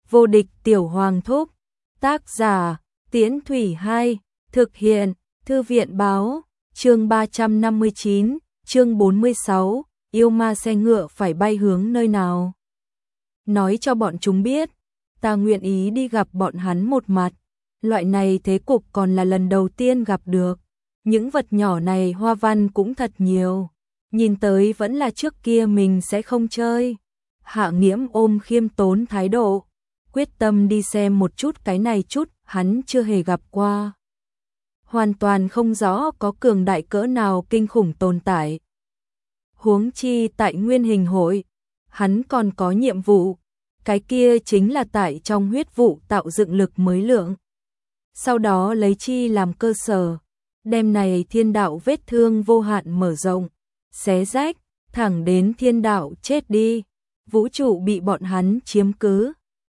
Vô địch tiểu hoàng thúc. Tác giả, Tiễn Thủy 2, thực hiện, Thư viện báo, chương 359, chương 46, yêu ma xe ngựa phải bay hướng nơi nào. Nói cho bọn chúng biết, ta nguyện ý đi gặp bọn hắn một mặt, loại này thế cục còn là lần đầu tiên gặp được. Những vật nhỏ này hoa văn cũng thật nhiều, nhìn tới vẫn là trước kia mình sẽ không chơi. Hạ Nghiễm ôm khiêm tốn thái độ, quyết tâm đi xem một chút cái này chút hắn chưa hề gặp qua. Hoàn toàn không rõ có cường đại cỡ nào kinh khủng tồn tại. Huống chi tại Nguyên Hình hội, hắn còn có nhiệm vụ, cái kia chính là tại trong huyết vụ tạo dựng lực mới lượng. Sau đó lấy chi làm cơ sở, đem này thiên đạo vết thương vô hạn mở rộng, xé rách, thẳng đến thiên đạo chết đi, vũ trụ bị bọn hắn chiếm cứ.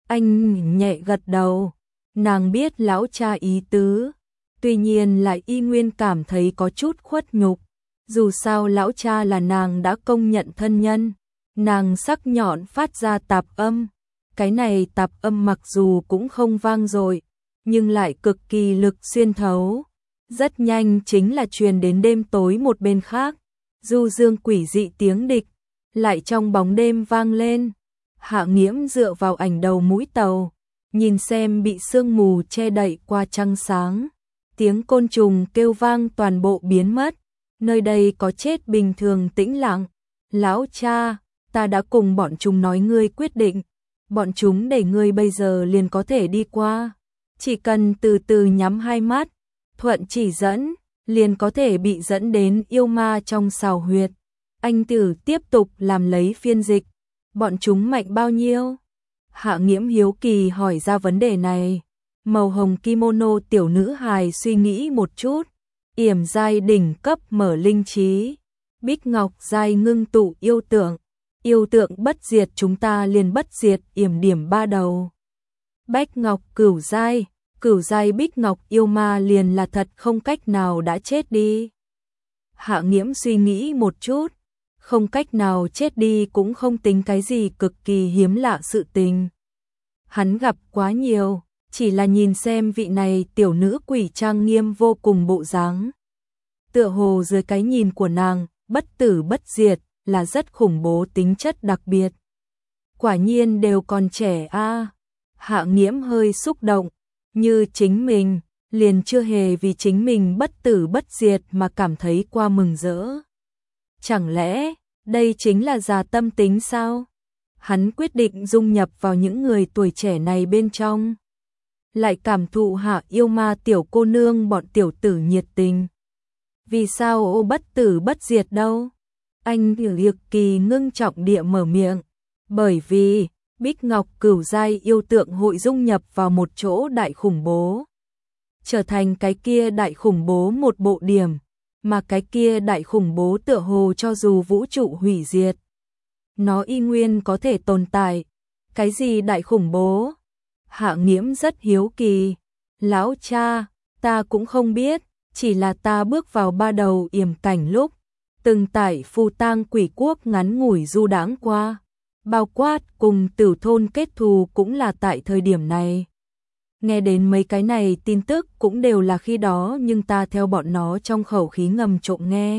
Anh nhẹ gật đầu, nàng biết lão cha ý tứ, tuy nhiên lại y nguyên cảm thấy có chút khuất nhục. Dù sao lão cha là nàng đã công nhận thân nhân, nàng sắc nhọn phát ra tạp âm. Cái này tạp âm mặc dù cũng không vang dội, nhưng lại cực kỳ lực xuyên thấu. Rất nhanh chính là truyền đến đêm tối một bên khác, du dương quỷ dị tiếng địch, lại trong bóng đêm vang lên. Hạ Nghiễm dựa vào ảnh đầu mũi tàu, nhìn xem bị sương mù che đậy qua trăng sáng. Tiếng côn trùng kêu vang toàn bộ biến mất, nơi đây có chết bình thường tĩnh lặng. Lão cha, ta đã cùng bọn chúng nói ngươi quyết định, bọn chúng để ngươi bây giờ liền có thể đi qua. Chỉ cần từ từ nhắm hai mắt, thuận chỉ dẫn, liền có thể bị dẫn đến yêu ma trong sào huyệt. Anh Tử tiếp tục làm lấy phiên dịch. Bọn chúng mạnh bao nhiêu? Hạ Nghiễm hiếu kỳ hỏi ra vấn đề này. Màu hồng kimono tiểu nữ hài suy nghĩ một chút. Yểm giai đỉnh cấp mở linh trí. Bích ngọc giai ngưng tụ yêu tượng. Yêu tượng bất diệt chúng ta liền bất diệt yểm điểm ba đầu. Bách ngọc cửu giai bích ngọc yêu ma liền là thật không cách nào đã chết đi. Hạ Nghiễm suy nghĩ một chút. Không cách nào chết đi cũng không tính cái gì cực kỳ hiếm lạ sự tình. Hắn gặp quá nhiều, chỉ là nhìn xem vị này tiểu nữ quỷ trang nghiêm vô cùng bộ dáng. Tựa hồ dưới cái nhìn của nàng, bất tử bất diệt là rất khủng bố tính chất đặc biệt. Quả nhiên đều còn trẻ a. Hạ Nghiễm hơi xúc động, như chính mình, liền chưa hề vì chính mình bất tử bất diệt mà cảm thấy qua mừng rỡ. Chẳng lẽ, đây chính là già tâm tính sao? Hắn quyết định dung nhập vào những người tuổi trẻ này bên trong. Lại cảm thụ hạ yêu ma tiểu cô nương bọn tiểu tử nhiệt tình. Vì sao ô bất tử bất diệt đâu? Anh cực kỳ ngưng trọng địa mở miệng. Bởi vì, Bích Ngọc cửu giai yêu tượng hội dung nhập vào một chỗ đại khủng bố. Trở thành cái kia đại khủng bố một bộ điểm. Mà cái kia đại khủng bố tựa hồ cho dù vũ trụ hủy diệt, nó y nguyên có thể tồn tại. Cái gì đại khủng bố? Hạ Nghiễm rất hiếu kỳ. Lão cha, ta cũng không biết, chỉ là ta bước vào ba đầu yểm cảnh lúc, từng tại Phù Tang Quỷ Quốc ngắn ngủi du đãng qua, bao quát cùng Tử thôn kết thù cũng là tại thời điểm này. Nghe đến mấy cái này tin tức cũng đều là khi đó, nhưng ta theo bọn nó trong khẩu khí ngầm trộm nghe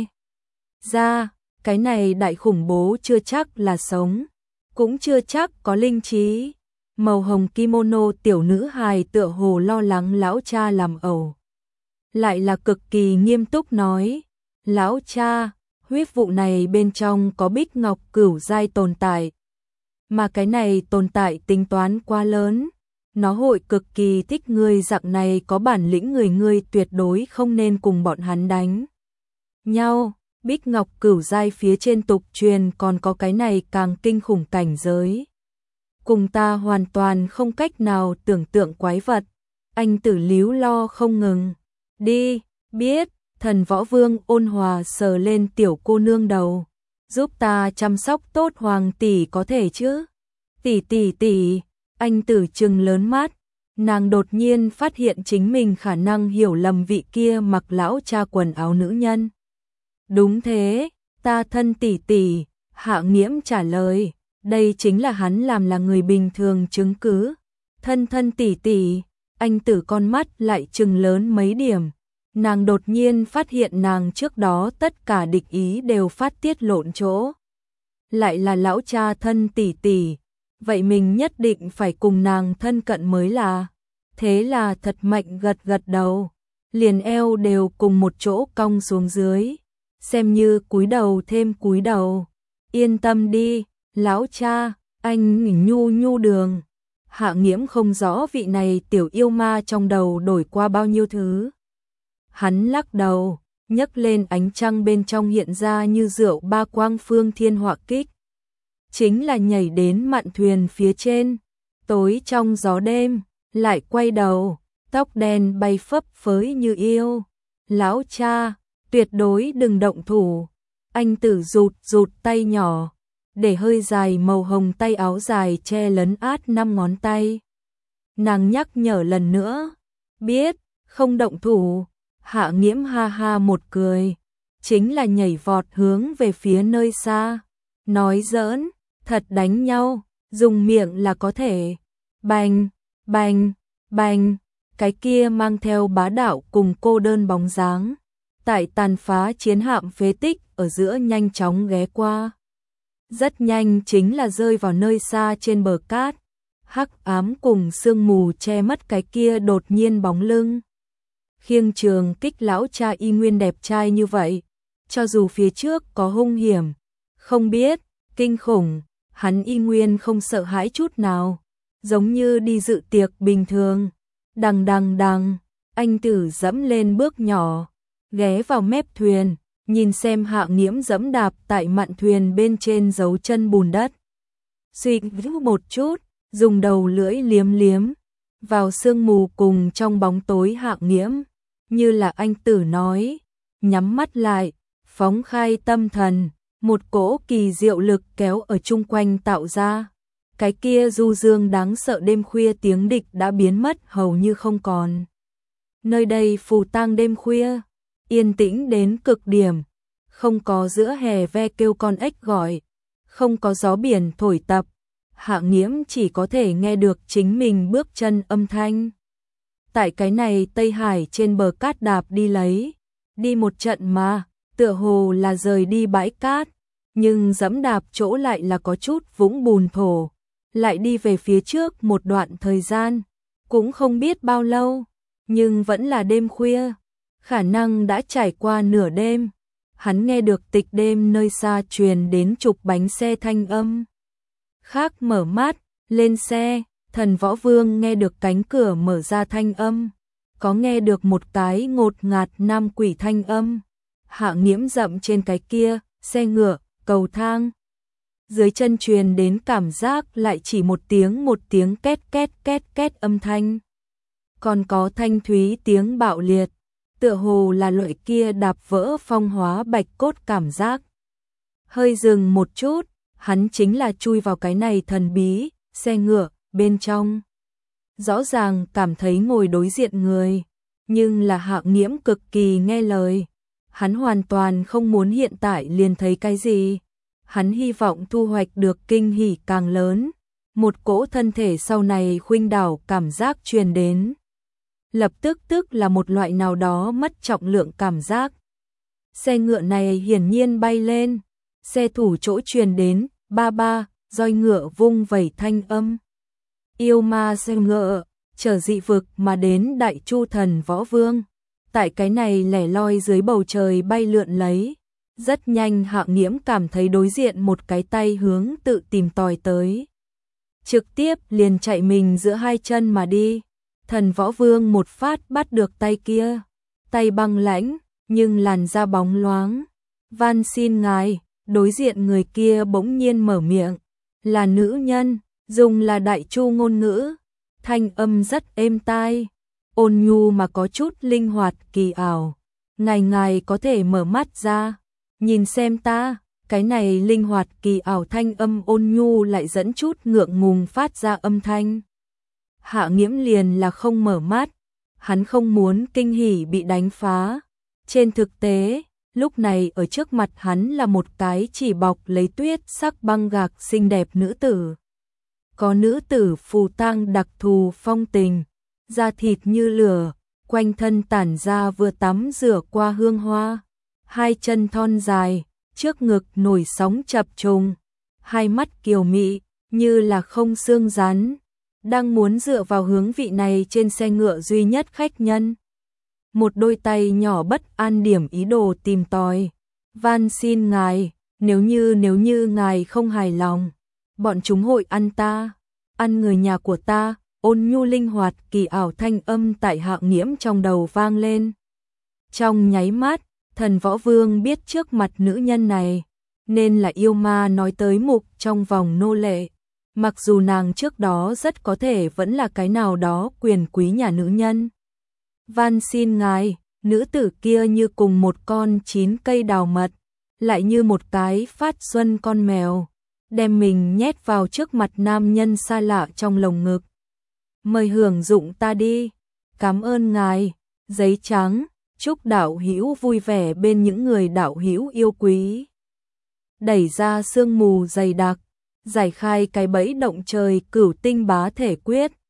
ra, cái này đại khủng bố chưa chắc là sống, cũng chưa chắc có linh trí. Màu hồng kimono tiểu nữ hài tựa hồ lo lắng lão cha làm ẩu, lại là cực kỳ nghiêm túc nói, lão cha, huyết vụ này bên trong có bích ngọc cửu giai tồn tại, mà cái này tồn tại tính toán quá lớn. Nó hội cực kỳ thích ngươi dạng này có bản lĩnh người, ngươi tuyệt đối không nên cùng bọn hắn đánh nhau. Bích Ngọc cửu giai phía trên tục truyền còn có cái này càng kinh khủng cảnh giới. Cùng ta hoàn toàn không cách nào tưởng tượng quái vật. Anh Tử líu lo không ngừng. Đi, biết, Thần Võ Vương ôn hòa sờ lên tiểu cô nương đầu. Giúp ta chăm sóc tốt Hoàng tỷ có thể chứ? Tỷ. Anh Tử trừng lớn mắt, nàng đột nhiên phát hiện chính mình khả năng hiểu lầm vị kia mặc lão cha quần áo nữ nhân. Đúng thế, ta thân tỷ. Hạ Nghiễm trả lời, đây chính là hắn làm là người bình thường chứng cứ. Thân thân tỷ tỷ, anh Tử con mắt lại trừng lớn mấy điểm. Nàng đột nhiên phát hiện nàng trước đó tất cả địch ý đều phát tiết lộn chỗ. Lại là lão cha thân tỷ tỷ, vậy mình nhất định phải cùng nàng thân cận mới là. Thế là thật mạnh gật gật đầu, liền eo đều cùng một chỗ cong xuống dưới, xem như cúi đầu thêm cúi đầu. Yên tâm đi, lão cha, anh nhu nhu đường. Hạ Nghiễm không rõ vị này tiểu yêu ma trong đầu đổi qua bao nhiêu thứ. Hắn lắc đầu, nhấc lên ánh trăng bên trong hiện ra như rượu ba quang phương thiên họa kích. Chính là nhảy đến mạn thuyền phía trên, tối trong gió đêm, lại quay đầu, tóc đen bay phấp phới như yêu. Lão cha, tuyệt đối đừng động thủ. Anh Tử rụt rụt tay nhỏ, để hơi dài màu hồng tay áo dài che lấn át 5 ngón tay. Nàng nhắc nhở lần nữa, biết, không động thủ. Hạ Nghiễm ha ha một cười, chính là nhảy vọt hướng về phía nơi xa. Nói giỡn, thật đánh nhau, dùng miệng là có thể. Bành, bành, bành, cái kia mang theo bá đạo cùng cô đơn bóng dáng. Tại tàn phá chiến hạm phế tích ở giữa nhanh chóng ghé qua. Rất nhanh chính là rơi vào nơi xa trên bờ cát. Hắc ám cùng sương mù che mất cái kia đột nhiên bóng lưng. Khiêng Trường Kích lão cha y nguyên đẹp trai như vậy, cho dù phía trước có hung hiểm, không biết, kinh khủng, hắn y nguyên không sợ hãi chút nào, giống như đi dự tiệc bình thường. Đằng đằng đằng, anh Tử dẫm lên bước nhỏ, ghé vào mép thuyền, nhìn xem Hạ Nghiễm dẫm đạp tại mạn thuyền bên trên dấu chân bùn đất. Suy một chút, dùng đầu lưỡi liếm liếm vào sương mù cùng trong bóng tối Hạ Nghiễm, như là anh Tử nói, nhắm mắt lại, phóng khai tâm thần, một cỗ kỳ diệu lực kéo ở chung quanh tạo ra. Cái kia du dương đáng sợ đêm khuya tiếng địch đã biến mất hầu như không còn. Nơi đây phù tang đêm khuya, yên tĩnh đến cực điểm, không có giữa hè ve kêu con ếch gọi, không có gió biển thổi tập. Hạ Nghiễm chỉ có thể nghe được chính mình bước chân âm thanh. Tại cái này Tây Hải trên bờ cát đạp đi lấy, đi một trận mà, tựa hồ là rời đi bãi cát, nhưng dẫm đạp chỗ lại là có chút vũng bùn thổ, lại đi về phía trước một đoạn thời gian, cũng không biết bao lâu, nhưng vẫn là đêm khuya, khả năng đã trải qua nửa đêm. Hắn nghe được tịch đêm nơi xa truyền đến trục bánh xe thanh âm. Khác mở mắt, lên xe, Thần Võ Vương nghe được cánh cửa mở ra thanh âm, có nghe được một cái ngột ngạt nam quỷ thanh âm. Hạ Nghiễm dậm trên cái kia, xe ngựa, cầu thang. Dưới chân truyền đến cảm giác lại chỉ một tiếng két két két két âm thanh. Còn có thanh thúy tiếng bạo liệt, tựa hồ là loại kia đạp vỡ phong hóa bạch cốt cảm giác. Hơi dừng một chút, hắn chính là chui vào cái này thần bí, xe ngựa, bên trong. Rõ ràng cảm thấy ngồi đối diện người, nhưng là Hạ Nghiễm cực kỳ nghe lời. Hắn hoàn toàn không muốn hiện tại liền thấy cái gì. Hắn hy vọng thu hoạch được kinh hỉ càng lớn. Một cỗ thân thể sau này khuynh đảo cảm giác truyền đến. Lập tức là một loại nào đó mất trọng lượng cảm giác. Xe ngựa này hiển nhiên bay lên. Xe thủ chỗ truyền đến, ba ba, roi ngựa vung vẩy thanh âm. Yêu ma xe ngựa, chở dị vực mà đến Đại Chu Thần Võ Vương. Tại cái này lẻ loi dưới bầu trời bay lượn lấy. Rất nhanh Hạ Nghiễm cảm thấy đối diện một cái tay hướng tự tìm tòi tới. Trực tiếp liền chạy mình giữa hai chân mà đi. Thần Võ Vương một phát bắt được tay kia. Tay băng lãnh, nhưng làn da bóng loáng. Van xin ngài, đối diện người kia bỗng nhiên mở miệng. Là nữ nhân, dùng là Đại Chu ngôn ngữ. Thanh âm rất êm tai, ôn nhu mà có chút linh hoạt kỳ ảo. Ngài có thể mở mắt ra, nhìn xem ta. Cái này linh hoạt kỳ ảo thanh âm ôn nhu lại dẫn chút ngượng ngùng phát ra âm thanh. Hạ Nghiễm liền là không mở mắt, hắn không muốn kinh hỉ bị đánh phá. Trên thực tế, lúc này ở trước mặt hắn là một cái chỉ bọc lấy tuyết sắc băng gạc xinh đẹp nữ tử. có nữ tử phù tang đặc thù phong tình, da thịt như lửa, quanh thân tản ra vừa tắm rửa qua hương hoa, hai chân thon dài, trước ngực nổi sóng chập trùng, hai mắt kiều mị như là không xương rắn, đang muốn dựa vào hướng vị này trên xe ngựa duy nhất khách nhân. Một đôi tay nhỏ bất an điểm ý đồ tìm tòi. Van xin ngài, nếu như ngài không hài lòng, bọn chúng hội ăn ta, ăn người nhà của ta. Ôn nhu linh hoạt kỳ ảo thanh âm tại Hạng Nghiễm trong đầu vang lên. Trong nháy mắt, Thần Võ Vương biết trước mặt nữ nhân này, nên là yêu ma nói tới mục trong vòng nô lệ. Mặc dù nàng trước đó rất có thể vẫn là cái nào đó quyền quý nhà nữ nhân. Van xin ngài, nữ tử kia như cùng một con 9 cây đào mật, lại như một cái phát xuân con mèo, đem mình nhét vào trước mặt nam nhân xa lạ trong lồng ngực. Mời hưởng dụng ta đi, cảm ơn ngài, giấy trắng, chúc đạo hữu vui vẻ bên những người đạo hữu yêu quý. Đẩy ra sương mù dày đặc, giải khai cái bẫy động trời cửu tinh bá thể quyết,